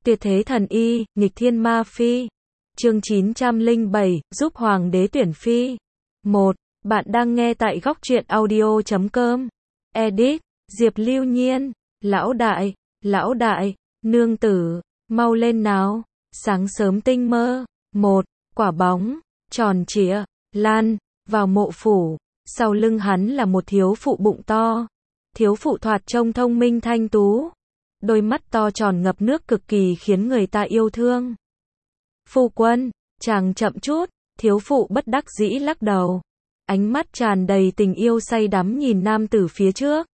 Tuyệt thế thần y, nghịch thiên ma phi. Chương 907, giúp hoàng đế tuyển phi. 1. Bạn đang nghe tại góc truyện audio.com. Edit, Diệp Lưu Nhiên. Lão đại, nương tử, mau lên nào. Sáng sớm tinh mơ. 1. Quả bóng, tròn trịa, lan, vào mộ phủ. Sau lưng hắn là một thiếu phụ bụng to. Thiếu phụ thoạt trông thông minh thanh tú. Đôi mắt to tròn ngập nước cực kỳ khiến người ta yêu thương. Phu quân, chàng chậm chút, thiếu phụ bất đắc dĩ lắc đầu. Ánh mắt tràn đầy tình yêu say đắm nhìn nam tử phía trước.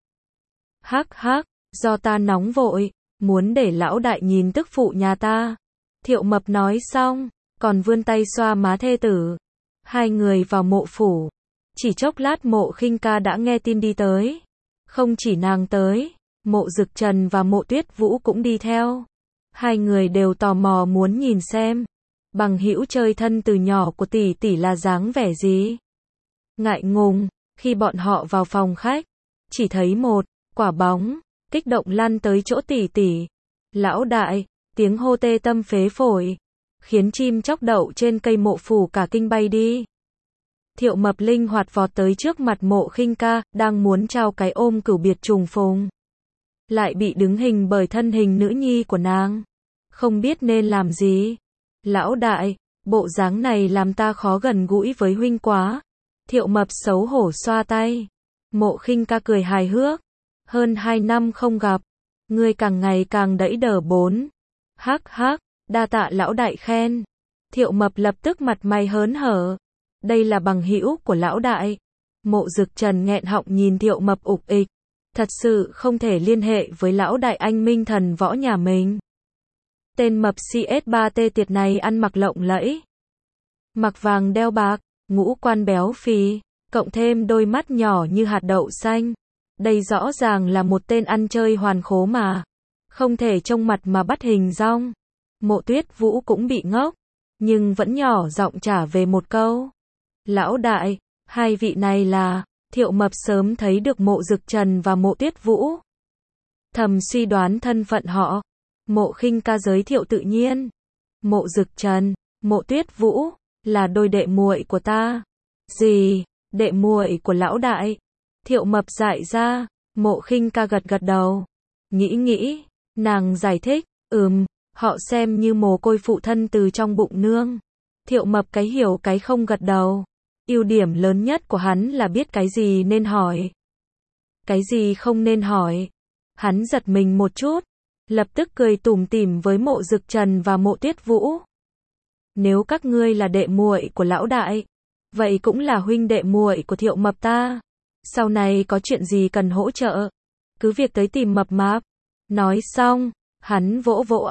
Hắc hắc, do ta nóng vội, muốn để lão đại nhìn tức phụ nhà ta. Thiệu Mập nói xong, còn vươn tay xoa má thê tử. Hai người vào mộ phủ. Chỉ chốc lát Mộ Khinh Ca đã nghe tin đi tới. Không chỉ nàng tới, Mộ Dực Trần và Mộ Tuyết Vũ cũng đi theo. Hai người đều tò mò muốn nhìn xem bằng hữu chơi thân từ nhỏ của tỷ tỷ là dáng vẻ gì. Ngại ngùng, khi bọn họ vào phòng khách, chỉ thấy một quả bóng kích động lăn tới chỗ tỷ tỷ. Lão đại, tiếng hô tê tâm phế phổi, khiến chim chóc đậu trên cây mộ phủ cả kinh bay đi. Thiệu Mập linh hoạt vọt tới trước mặt Mộ Khinh Ca, đang muốn trao cái ôm cửu biệt trùng phùng, lại bị đứng hình bởi thân hình nữ nhi của nàng. Không biết nên làm gì. Lão đại, bộ dáng này làm ta khó gần gũi với huynh quá. Thiệu Mập xấu hổ xoa tay. Mộ Khinh Ca cười hài hước. Hơn 2 năm không gặp, ngươi càng ngày càng đẫy đờ bốn. Hắc hắc, đa tạ lão đại khen. Thiệu Mập lập tức mặt mày hớn hở. Đây là bằng hữu của lão đại. Mộ Dực Trần nghẹn họng nhìn Thiệu Mập ục ịch. Thật sự không thể liên hệ với lão đại anh minh thần võ nhà mình. Tên mập CS3T tiệt này ăn mặc lộng lẫy, mặc vàng đeo bạc, ngũ quan béo phì, cộng thêm đôi mắt nhỏ như hạt đậu xanh. Đây rõ ràng là một tên ăn chơi hoàn khố mà. Không thể trông mặt mà bắt hình dong. Mộ Tuyết Vũ cũng bị ngốc, nhưng vẫn nhỏ giọng trả về một câu. Lão đại, hai vị này là... Thiệu Mập sớm thấy được Mộ Dực Trần và Mộ Tuyết Vũ. Thầm suy đoán thân phận họ. Mộ Khinh Ca giới thiệu tự nhiên. Mộ Dực Trần, Mộ Tuyết Vũ, là đôi đệ muội của ta. Gì? Đệ muội của lão đại? Thiệu Mập dại ra. Mộ Khinh Ca gật gật đầu. Nghĩ, nàng giải thích. Họ xem như mồ côi phụ thân từ trong bụng nương. Thiệu Mập cái hiểu cái không gật đầu. Ưu điểm lớn nhất của hắn là biết cái gì nên hỏi, cái gì không nên hỏi. Hắn giật mình một chút, lập tức cười tủm tỉm với Mộ Dực Trần và Mộ Tuyết Vũ. Nếu các ngươi là đệ muội của lão đại, vậy cũng là huynh đệ muội của Thiệu Mập ta. Sau này có chuyện gì cần hỗ trợ, cứ việc tới tìm Mập Mạp. Nói xong, hắn vỗ vỗ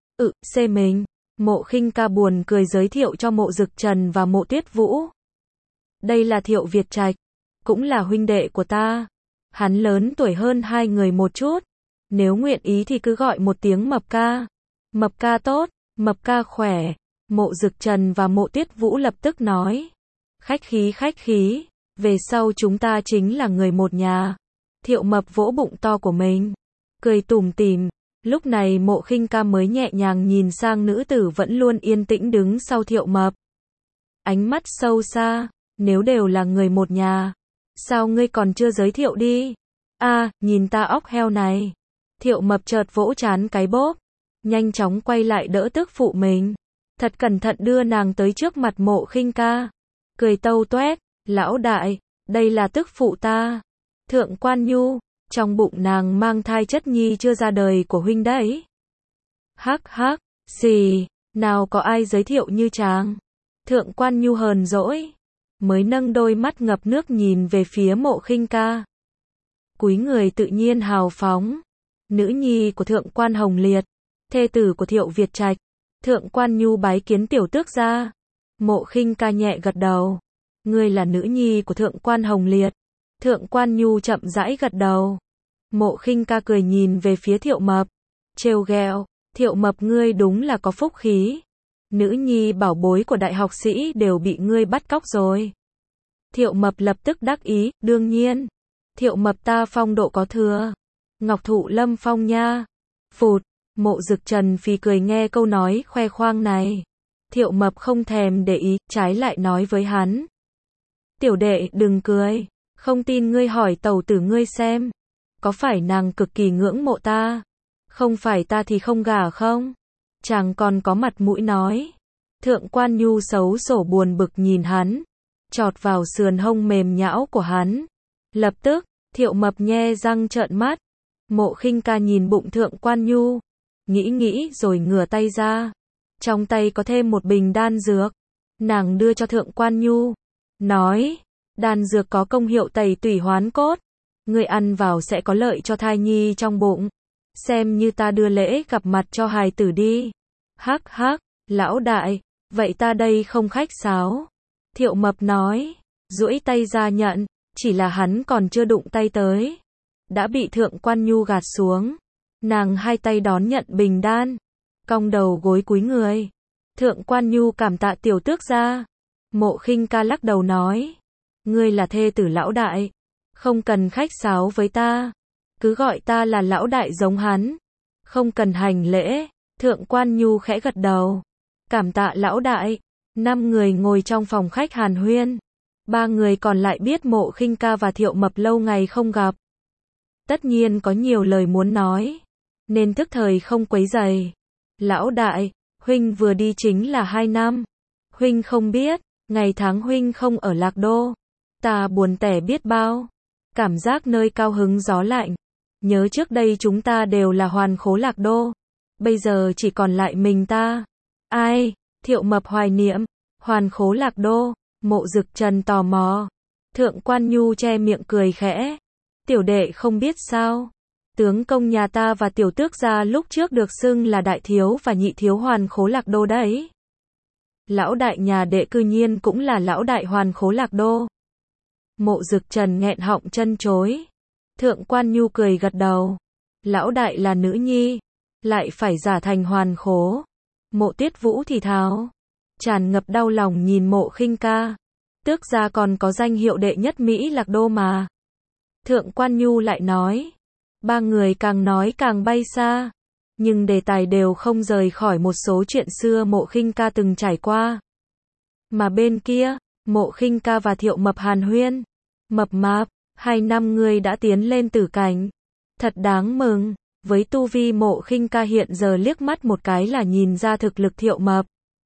xê mình. Mộ Khinh Ca buồn cười giới thiệu cho Mộ Dực Trần và Mộ Tuyết Vũ. Đây là Thiệu Việt Trạch, cũng là huynh đệ của ta. Hắn lớn tuổi hơn hai người một chút. Nếu nguyện ý thì cứ gọi một tiếng Mập ca. Mập ca tốt, Mập ca khỏe. Mộ Dực Trần và Mộ Tuyết Vũ lập tức nói. Khách khí, về sau chúng ta chính là người một nhà. Thiệu Mập vỗ bụng to của mình, cười tủm tỉm. Lúc này Mộ Khinh Ca mới nhẹ nhàng nhìn sang nữ tử vẫn luôn yên tĩnh đứng sau Thiệu Mập. Ánh mắt sâu xa. Nếu đều là người một nhà, sao ngươi còn chưa giới thiệu đi? Nhìn ta óc heo này. Thiệu Mập chợt vỗ trán cái bốp, nhanh chóng quay lại đỡ tức phụ mình, thật cẩn thận đưa nàng tới trước mặt Mộ Khinh Ca, cười tâu toét. Lão đại, đây là tức phụ ta, Thượng Quan Nhu, trong bụng nàng mang thai chất nhi chưa ra đời của huynh đấy. Hắc hắc, gì, nào có ai giới thiệu như chàng. Thượng Quan Nhu hờn dỗi, mới nâng đôi mắt ngập nước nhìn về phía Mộ Khinh Ca. Cúi người tự nhiên hào phóng. Nữ nhi của Thượng Quan Hồng Liệt, thê tử của Thiệu Việt Trạch. Thượng Quan Nhu bái kiến tiểu tước gia. Mộ Khinh Ca nhẹ gật đầu. Ngươi là nữ nhi của Thượng Quan Hồng Liệt. Thượng Quan Nhu chậm rãi gật đầu. Mộ Khinh Ca cười nhìn về phía Thiệu Mập, trêu ghẹo. Thiệu Mập ngươi đúng là có phúc khí. Nữ nhi bảo bối của đại học sĩ đều bị ngươi bắt cóc rồi. Thiệu Mập lập tức đắc ý, đương nhiên. Thiệu Mập ta phong độ có thừa. Ngọc Thụ Lâm Phong nha. Phụt, Mộ Dực Trần phì cười nghe câu nói khoe khoang này. Thiệu Mập không thèm để ý, trái lại nói với hắn. Tiểu đệ đừng cười, không tin ngươi hỏi tẩu tử ngươi xem. Có phải nàng cực kỳ ngưỡng mộ ta? Không phải ta thì không gả không? Chàng còn có mặt mũi nói. Thượng Quan Nhu xấu xổ buồn bực nhìn hắn, chọt vào sườn hông mềm nhão của hắn. Lập tức, Thiệu Mập nhe răng trợn mắt. Mộ Khinh Ca nhìn bụng Thượng Quan Nhu, nghĩ rồi ngửa tay ra. Trong tay có thêm một bình đan dược. Nàng đưa cho Thượng Quan Nhu, nói, đan dược có công hiệu tẩy tủy hoán cốt. Ngươi ăn vào sẽ có lợi cho thai nhi trong bụng. Xem như ta đưa lễ gặp mặt cho hài tử đi. Hắc hắc, lão đại, vậy ta đây không khách sáo. Thiệu Mập nói, duỗi tay ra nhận, chỉ là hắn còn chưa đụng tay tới, đã bị Thượng Quan Nhu gạt xuống. Nàng hai tay đón nhận bình đan, cong đầu gối cúi người. Thượng Quan Nhu cảm tạ tiểu tước gia. Mộ Khinh Ca lắc đầu nói, ngươi là thê tử lão đại, không cần khách sáo với ta, cứ gọi ta là lão đại giống hắn, không cần hành lễ. Thượng Quan Nhu khẽ gật đầu, cảm tạ lão đại. 5 người ngồi trong phòng khách hàn huyên. 3 người còn lại biết Mộ Khinh Ca và Thiệu Mập lâu ngày không gặp, tất nhiên có nhiều lời muốn nói, nên thức thời không quấy rầy. Lão đại, huynh vừa đi chính là 2 năm. Huynh không biết, ngày tháng huynh không ở Lạc Đô, ta buồn tẻ biết bao. Cảm giác nơi cao hứng gió lạnh. Nhớ trước đây chúng ta đều là hoàn khố Lạc Đô, bây giờ chỉ còn lại mình ta. Ai? Thiệu Mập hoài niệm. Hoàn khố Lạc Đô. Mộ Dực Trần tò mò. Thượng Quan Nhu che miệng cười khẽ. Tiểu đệ không biết sao. Tướng công nhà ta và tiểu tước gia lúc trước được xưng là đại thiếu và nhị thiếu hoàn khố Lạc Đô đấy. Lão đại nhà đệ cư nhiên cũng là lão đại hoàn khố Lạc Đô. Mộ Dực Trần nghẹn họng chân chối. Thượng Quan Nhu cười gật đầu. Lão đại là nữ nhi, lại phải giả thành hoàn khố. Mộ Tuyết Vũ thì thào, tràn ngập đau lòng nhìn Mộ Khinh Ca. Tước gia còn có danh hiệu đệ nhất Mỹ Lạc Đô mà. Thượng Quan Nhu lại nói. 3 người càng nói càng bay xa, nhưng đề tài đều không rời khỏi một số chuyện xưa Mộ Khinh Ca từng trải qua. Mà bên kia, Mộ Khinh Ca và Thiệu Mập hàn huyên. Mập mạp, 2 năm ngươi đã tiến lên tử cảnh, thật đáng mừng. Với tu vi Mộ Khinh Ca hiện giờ liếc mắt một cái là nhìn ra thực lực Thiệu Mập.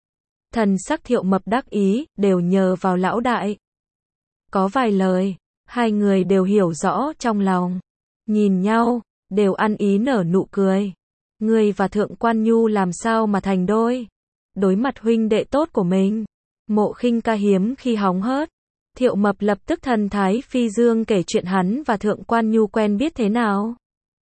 Thần sắc Thiệu Mập đắc ý, đều nhờ vào lão đại. Có vài lời, 2 người đều hiểu rõ trong lòng. Nhìn nhau, đều ăn ý nở nụ cười. Ngươi và Thượng Quan Nhu làm sao mà thành đôi? Đối mặt huynh đệ tốt của mình. Mộ Khinh Ca hiếm khi hóng hớt. Thiệu Mập lập tức thần thái phi dương kể chuyện hắn và Thượng Quan Nhu quen biết thế nào.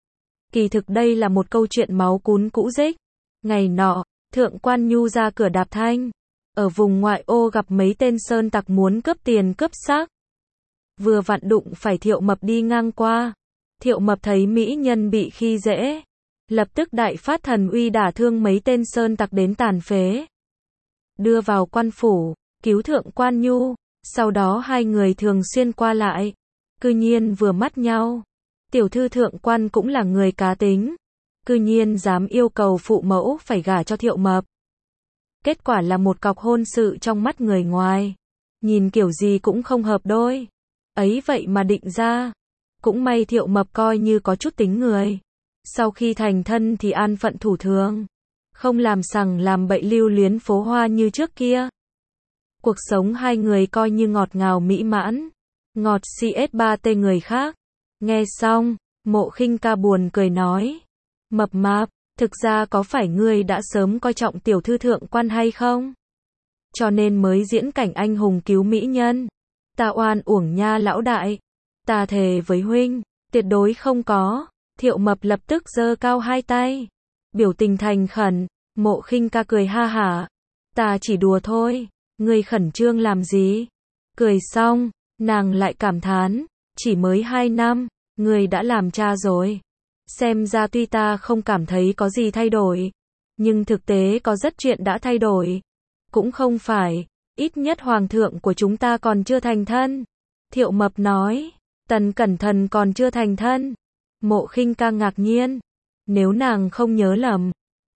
Kỳ thực đây là một câu chuyện máu cún cũ rích. Ngày nọ, Thượng Quan Nhu ra cửa đạp thanh, ở vùng ngoại ô gặp mấy tên sơn tặc muốn cướp tiền cướp xác. Vừa vặn đụng phải Thiệu Mập đi ngang qua. Thiệu Mập thấy mỹ nhân bị khi dễ, lập tức đại phát thần uy đả thương mấy tên sơn tặc đến tàn phế. Đưa vào quan phủ, cứu Thượng Quan Nhu, sau đó 2 người thường xuyên qua lại, cư nhiên vừa mắt nhau. Tiểu thư Thượng Quan cũng là người cá tính, cư nhiên dám yêu cầu phụ mẫu phải gả cho Thiệu Mập. Kết quả là một cọc hôn sự trong mắt người ngoài, nhìn kiểu gì cũng không hợp đôi. Ấy vậy mà định ra. Cũng may Thiệu Mập coi như có chút tính người. Sau khi thành thân thì an phận thủ thường, không làm sằng làm bậy lưu luyến phố hoa như trước kia. Cuộc sống 2 người coi như ngọt ngào mỹ mãn. Ngọt CS3T người khác. Nghe xong, Mộ Khinh Ca buồn cười nói. Mập mạp, thực ra có phải ngươi đã sớm coi trọng tiểu thư Thượng Quan hay không? Cho nên mới diễn cảnh anh hùng cứu mỹ nhân. Ta oan uổng nha lão đại. Ta thề với huynh, tuyệt đối không có. Thiệu Mập lập tức giơ cao 2 tay, biểu tình thành khẩn. Mộ Khinh Ca cười ha hả. Ta chỉ đùa thôi, ngươi khẩn trương làm gì? Cười xong, nàng lại cảm thán, chỉ mới 2 năm, ngươi đã làm cha rồi. Xem ra tuy ta không cảm thấy có gì thay đổi, nhưng thực tế có rất chuyện đã thay đổi. Cũng không phải, ít nhất hoàng thượng của chúng ta còn chưa thành thân. Thiệu Mập nói, Tần Cẩn Thận còn chưa thành thân. Mộ Khinh Ca ngạc nhiên. Nếu nàng không nhớ lầm,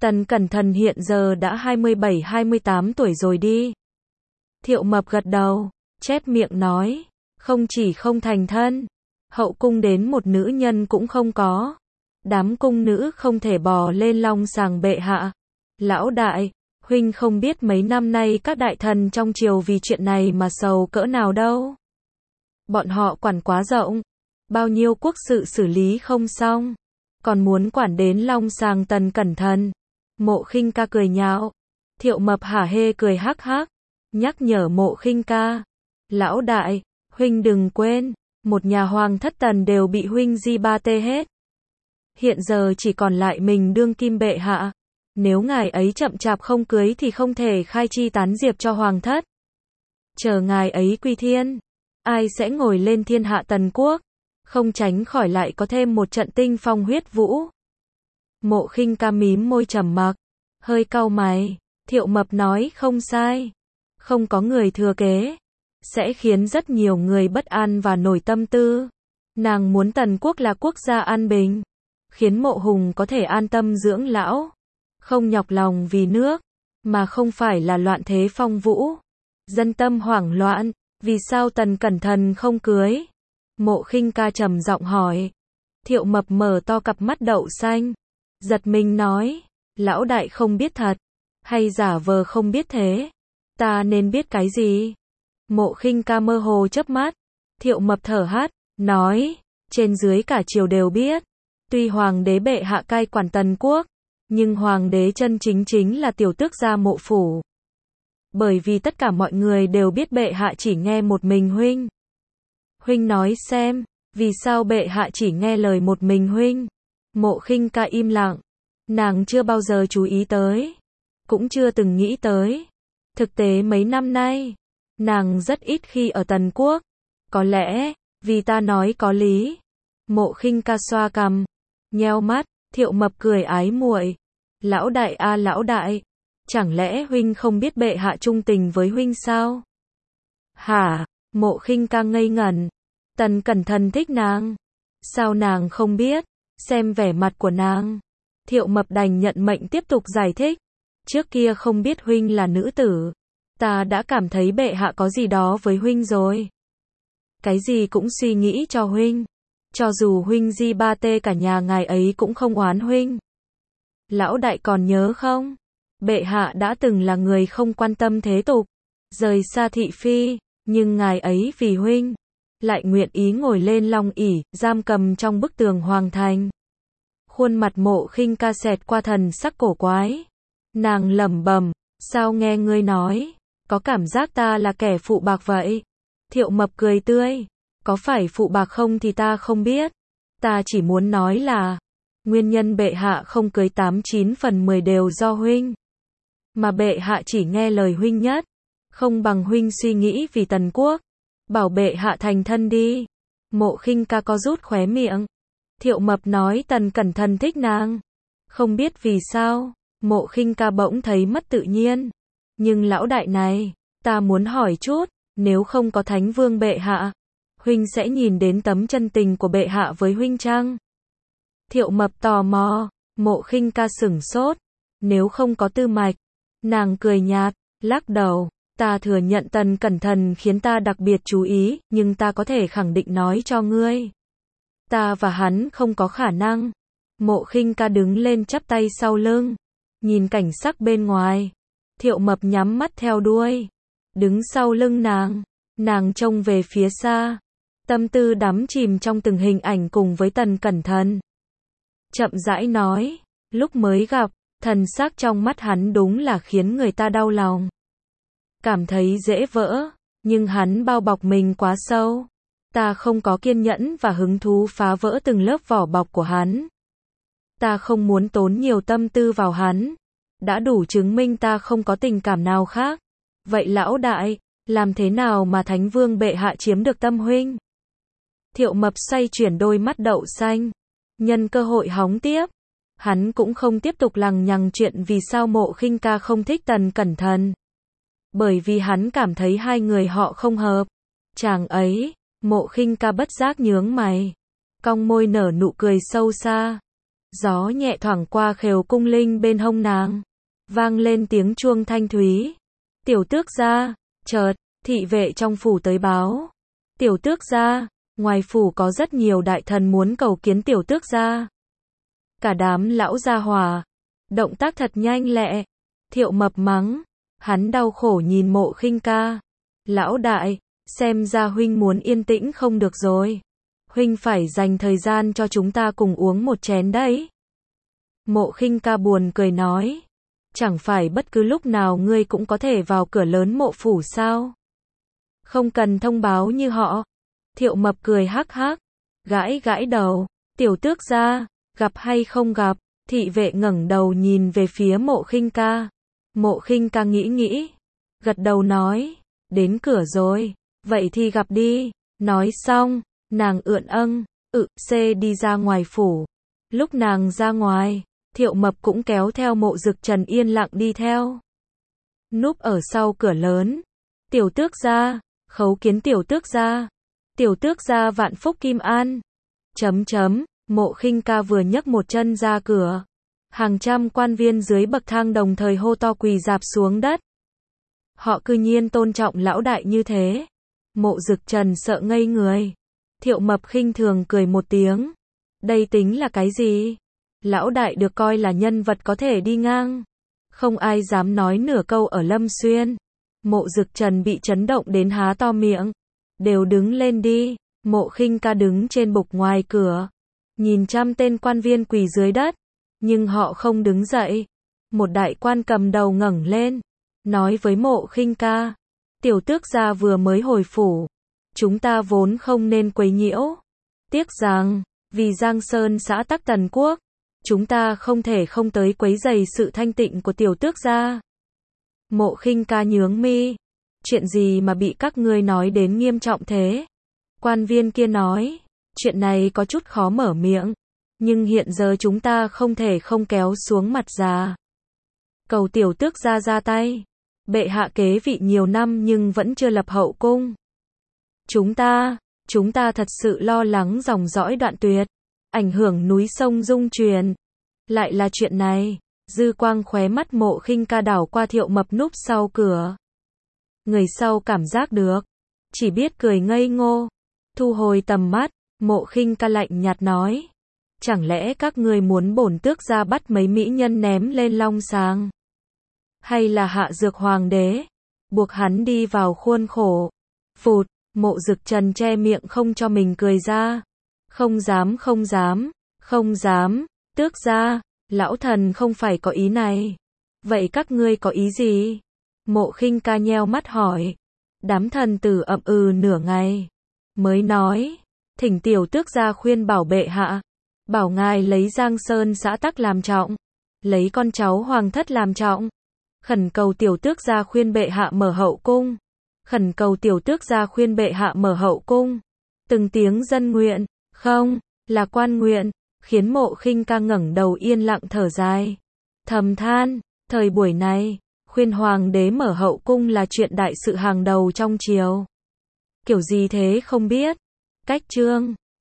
Tần Cẩn Thận hiện giờ đã 27-28 tuổi rồi đi. Thiệu Mập gật đầu, chép miệng nói, không chỉ không thành thân, hậu cung đến một nữ nhân cũng không có. Đám cung nữ không thể bò lên long sàng bệ hạ. Lão đại, huynh không biết mấy năm nay các đại thần trong triều vì chuyện này mà sầu cỡ nào đâu. Bọn họ quản quá rộng, bao nhiêu quốc sự xử lý không xong, còn muốn quản đến long sàng Tần Cẩn Thận. Mộ Khinh Ca cười nhạo. Thiệu Mập hả hê cười hắc hắc, nhắc nhở Mộ Khinh Ca, lão đại, huynh đừng quên, một nhà hoàng thất Tần đều bị huynh di ba tê hết. Hiện giờ chỉ còn lại mình đương kim bệ hạ, nếu ngài ấy chậm chạp không cưới thì không thể khai chi tán diệp cho hoàng thất. Chờ ngài ấy quy thiên, ai sẽ ngồi lên thiên hạ Tần quốc, không tránh khỏi lại có thêm một trận tinh phong huyết vũ. Mộ Khinh Ca mím môi trầm mặc, hơi cau mày. Thiệu Mập nói không sai, không có người thừa kế, sẽ khiến rất nhiều người bất an và nổi tâm tư. Nàng muốn Tần quốc là quốc gia an bình, khiến Mộ Hùng có thể an tâm dưỡng lão, không nhọc lòng vì nước, mà không phải là loạn thế phong vũ. Dân tâm hoảng loạn, vì sao Tần Cẩn Thận không cưới? Mộ Khinh Ca trầm giọng hỏi. Thiệu Mập mở to cặp mắt đậu xanh, giật mình nói, lão đại không biết thật, hay giả vờ không biết thế? Ta nên biết cái gì? Mộ Khinh Ca mơ hồ chớp mắt. Thiệu Mập thở hắt, nói, trên dưới cả triều đều biết, tuy hoàng đế bệ hạ cai quản Tần quốc, nhưng hoàng đế chân chính chính là tiểu tước gia Mộ phủ. Bởi vì tất cả mọi người đều biết bệ hạ chỉ nghe một mình huynh. Huynh nói xem, vì sao bệ hạ chỉ nghe lời một mình huynh? Mộ Khinh Ca im lặng, nàng chưa bao giờ chú ý tới, cũng chưa từng nghĩ tới. Thực tế mấy năm nay, nàng rất ít khi ở Tần quốc. Có lẽ, vì ta nói có lý. Mộ Khinh Ca xoa cằm, nheo mắt. Thiệu Mập cười ái muội. Lão đại a lão đại, chẳng lẽ huynh không biết bệ hạ trung tình với huynh sao? Hả? Mộ Khinh Ca ngây ngẩn. Tần Cẩn Thận thích nàng. Sao nàng không biết? Xem vẻ mặt của nàng. Thiệu Mập đành nhận mệnh tiếp tục giải thích. Trước kia không biết huynh là nữ tử, ta đã cảm thấy bệ hạ có gì đó với huynh rồi. Cái gì cũng suy nghĩ cho huynh. Cho dù huynh di ba tê cả nhà ngài ấy cũng không oán huynh. Lão đại còn nhớ không? Bệ hạ đã từng là người không quan tâm thế tục, rời xa thị phi, nhưng ngài ấy vì huynh, lại nguyện ý ngồi lên long ỷ, giam cầm trong bức tường hoàng thành. Khuôn mặt Mộ Khinh Ca xẹt qua thần sắc cổ quái. Nàng lẩm bẩm, sao nghe ngươi nói, có cảm giác ta là kẻ phụ bạc vậy? Thiệu Mập cười tươi, có phải phụ bạc không thì ta không biết. Ta chỉ muốn nói là, nguyên nhân bệ hạ không cưới 89/10 đều do huynh. Mà bệ hạ chỉ nghe lời huynh nhất, không bằng huynh suy nghĩ vì Tần quốc. Bảo bệ hạ thành thân đi. Mộ Khinh Ca có rút khóe miệng. Thiệu Mập nói Tần Cẩn Thận thích nàng. Không biết vì sao, Mộ Khinh Ca bỗng thấy mất tự nhiên. Nhưng lão đại này, ta muốn hỏi chút, nếu không có Thánh Vương bệ hạ, huynh sẽ nhìn đến tấm chân tình của bệ hạ với huynh chăng? Thiệu Mập tò mò. Mộ Khinh Ca sửng sốt. Nếu không có tư mạch, nàng cười nhạt, lắc đầu. Ta thừa nhận Tần Cẩn Thận khiến ta đặc biệt chú ý, nhưng ta có thể khẳng định nói cho ngươi, ta và hắn không có khả năng. Mộ Khinh Ca đứng lên chắp tay sau lưng, nhìn cảnh sắc bên ngoài. Thiệu Mập nhắm mắt theo đuôi, đứng sau lưng nàng trông về phía xa, tâm tư đắm chìm trong từng hình ảnh cùng với Tần Cẩn Thận. Chậm rãi nói, lúc mới gặp, thần sắc trong mắt hắn đúng là khiến người ta đau lòng. Cảm thấy dễ vỡ, nhưng hắn bao bọc mình quá sâu. Ta không có kiên nhẫn và hứng thú phá vỡ từng lớp vỏ bọc của hắn. Ta không muốn tốn nhiều tâm tư vào hắn. Đã đủ chứng minh ta không có tình cảm nào khác. Vậy lão đại, làm thế nào mà Thánh Vương bệ hạ chiếm được tâm huynh? Thiệu Mập xoay chuyển đôi mắt đậu xanh, nhân cơ hội hóng tiếp. Hắn cũng không tiếp tục lằng nhằng chuyện vì sao Mộ Khinh Ca không thích Tần Cẩn Thận. Bởi vì hắn cảm thấy hai người họ không hợp. Chàng ấy, Mộ Khinh Ca bất giác nhướng mày, cong môi nở nụ cười sâu xa. Gió nhẹ thoảng qua khều cung linh bên hông nàng, vang lên tiếng chuông thanh thúy. Tiểu tước gia, chợt, thị vệ trong phủ tới báo. Tiểu tước gia, ngoài phủ có rất nhiều đại thần muốn cầu kiến tiểu tước gia. Cả đám lão gia hỏa, động tác thật nhanh lẹ. Thiệu Mập mắng, hắn đau khổ nhìn Mộ Khinh Ca. Lão đại, xem ra huynh muốn yên tĩnh không được rồi. Huynh phải dành thời gian cho chúng ta cùng uống một chén đấy. Mộ Khinh Ca buồn cười nói, chẳng phải bất cứ lúc nào ngươi cũng có thể vào cửa lớn mộ phủ sao? Không cần thông báo như họ. Thiệu Mập cười hắc hắc, gãi gãi đầu, tiểu tước gia, gặp hay không gặp? Thị vệ ngẩng đầu nhìn về phía Mộ Khinh Ca. Mộ Khinh Ca nghĩ, gật đầu nói, đến cửa rồi, vậy thì gặp đi. Nói xong, nàng xe đi ra ngoài phủ. Lúc nàng ra ngoài, Thiệu Mập cũng kéo theo Mộ Dực Trần yên lặng đi theo. Núp ở sau cửa lớn. Tiểu tước gia, khấu kiến tiểu tước gia. Tiểu tước gia vạn phúc kim an. Mộ Khinh Ca vừa nhấc một chân ra cửa. Hàng trăm quan viên dưới bậc thang đồng thời hô to quỳ rạp xuống đất. Họ cư nhiên tôn trọng lão đại như thế. Mộ Dực Trần sợ ngây người. Thiệu Mập khinh thường cười một tiếng. Đây tính là cái gì? Lão đại được coi là nhân vật có thể đi ngang. Không ai dám nói nửa câu ở Lâm Xuyên. Mộ Dực Trần bị chấn động đến há to miệng. Đều đứng lên đi. Mộ Khinh Ca đứng trên bục ngoài cửa. Nhìn trăm tên quan viên quỳ dưới đất. Nhưng họ không đứng dậy. Một đại quan cầm đầu ngẩng lên. Nói với Mộ Khinh Ca. Tiểu tước gia vừa mới hồi phủ. Chúng ta vốn không nên quấy nhiễu. Tiếc rằng, vì Giang Sơn xã Tắc Tần Quốc, chúng ta không thể không tới quấy rầy sự thanh tịnh của tiểu tước gia. Mộ Khinh Ca nhướng mi. Chuyện gì mà bị các ngươi nói đến nghiêm trọng thế? Quan viên kia nói, chuyện này có chút khó mở miệng, nhưng hiện giờ chúng ta không thể không kéo xuống mặt già. Cầu tiểu tước gia ra tay. Bệ hạ kế vị nhiều năm nhưng vẫn chưa lập hậu cung. Chúng ta thật sự lo lắng dòng dõi đoạn tuyệt, ảnh hưởng núi sông dung truyền. Lại là chuyện này. Dư quang khóe mắt Mộ Khinh Ca đảo qua Thiệu Mập núp sau cửa. Người sau cảm giác được, chỉ biết cười ngây ngô. Thu hồi tầm mắt, Mộ Khinh Ca lạnh nhạt nói, chẳng lẽ các ngươi muốn bổn tước gia bắt mấy mỹ nhân ném lên long sàng? Hay là hạ dược hoàng đế, buộc hắn đi vào khuôn khổ? Phụt, Mộ Dực Trần che miệng không cho mình cười ra. Không dám, tước gia, lão thần không phải có ý này. Vậy các ngươi có ý gì? Mộ Khinh Ca nheo mắt hỏi. Đám thần tử ậm ừ nửa ngày, mới nói, thỉnh tiểu tước gia khuyên bảo bệ hạ, bảo ngài lấy Giang Sơn xã Tắc làm trọng, lấy con cháu hoàng thất làm trọng. Khẩn cầu tiểu tước gia khuyên bệ hạ mở hậu cung. Khẩn cầu tiểu tước gia khuyên bệ hạ mở hậu cung. Từng tiếng dân nguyện, không, là quan nguyện, khiến Mộ Khinh Ca ngẩng đầu yên lặng thở dài. Thầm than, thời buổi này, khuyên hoàng đế mở hậu cung là chuyện đại sự hàng đầu trong triều. Kiểu gì thế không biết. Cách chương